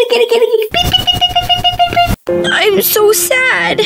I'm so sad.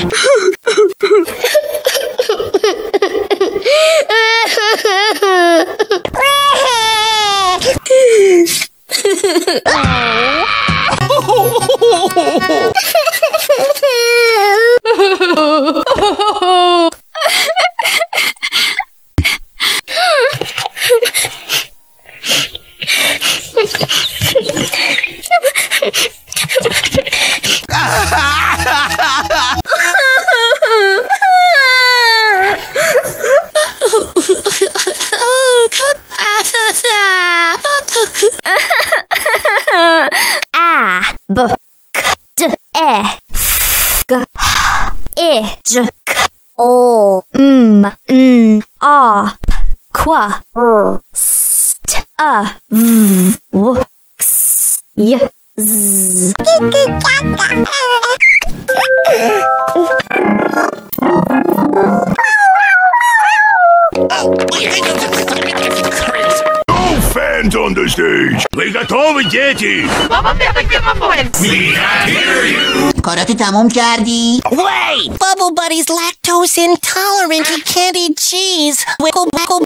Fans on the stage. We got all the дети. We can hear you. کاراتو تموم کردی؟ Wait! Bubble Buddy's lactose intolerant. He can't eat cheese. Wiggle, wiggle.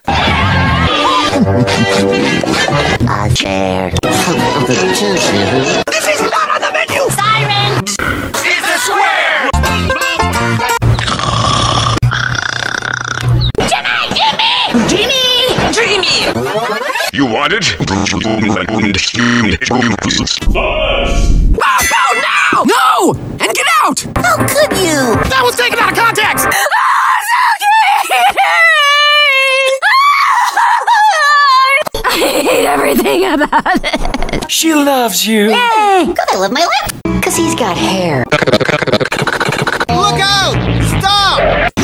A chair. This is not on the menu. Siren! It's a square. Jimmy! You want it? Now! No! And get out! How could you? That was taken out of context! I hate everything about it. She loves you. Yay! Cause I love my lip. Cause he's got hair. Look out! Stop!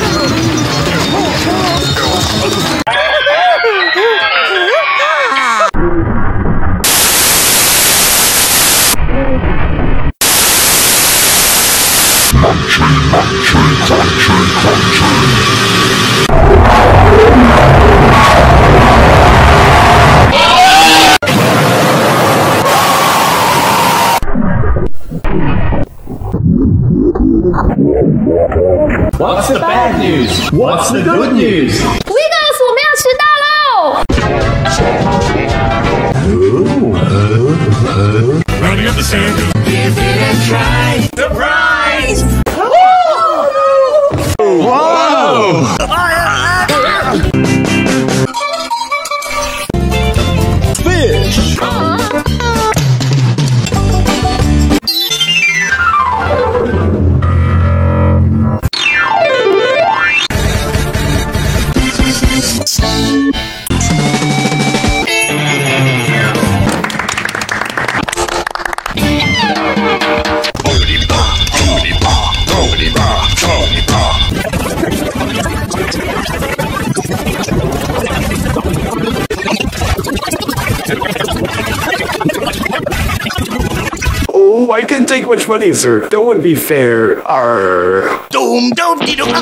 What's the bad news? What's the good news? Wiggles， 我们要迟到喽！ Running up the sand. Give it a try. Surprise! Whoa! Fish! Oh, I can't take much money, sir. That wouldn't be fair. Arr. Doom, doom, dee, doom.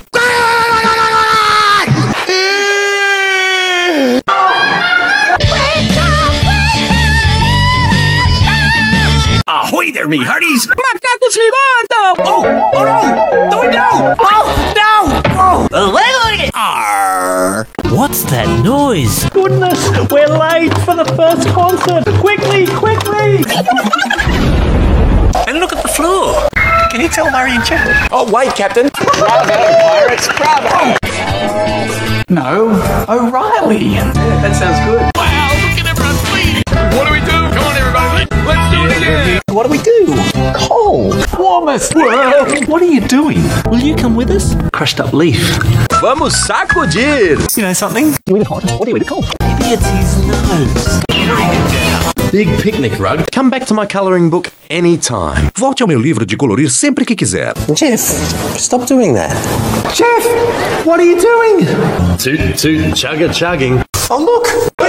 Ahoy there, me hearties! Oh no! The window! Oh no! Oh! Arr! What's that noise? Goodness, we're late for the first concert. Quickly, quickly! And look at the floor. Can you tell Murray and Chad? Oh, wait, Captain. Bravo, pirates, bravo! No, O'Reilly. That sounds good. Wow, look at everyone bleeding! What do we do? Come on, everybody! Let's do it again! What do we do? Cold. Warmest. What are you doing? Will you come with us? Crushed up leaf. Vamos sacudir! You know something? You eat hot. What do you eat cold? Maybe it's his nose. Big picnic rug. Come back to my coloring book anytime. Volte ao meu livro de colorir sempre que quiser. Jeff, stop doing that. Jeff, what are you doing? Toot toot chugga chugging. Oh, look!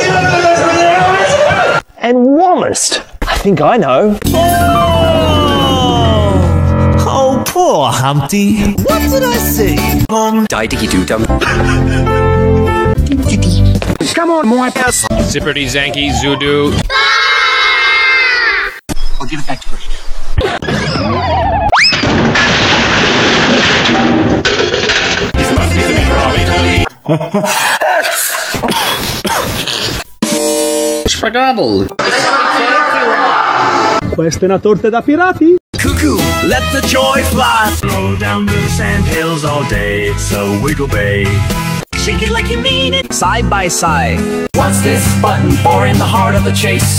And warmest. I think I know. Oh, poor Humpty. What did I say? Die-dicky-doo-dum. Come on, my ass. Zipperty Zanky Zoodoo. I'll give it back to her. Spadabble. Questa è una torta da pirati? Cuckoo, let the joy fly. Roll down the sand hills all day, so wiggle bay. Shake it like you mean it. Side by side. What's this button for in the heart of the chase?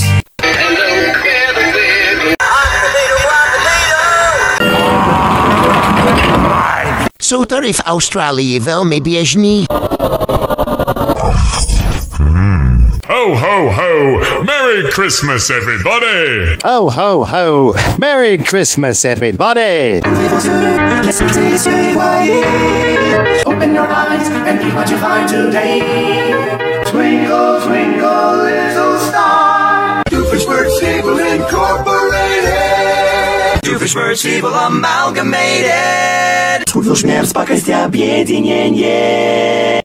Souter if Australië wel mee bezig niet. Ho, ho, ho! Merry Christmas, everybody! Ho, ho, ho! Merry Christmas, everybody! Open your eyes and see what you find today. Twinkle, twinkle, little star. Doofenshmirtz Incorporated. Doofenshmirtz Amalgamated. Doofenshmirtz Pakastia объединение.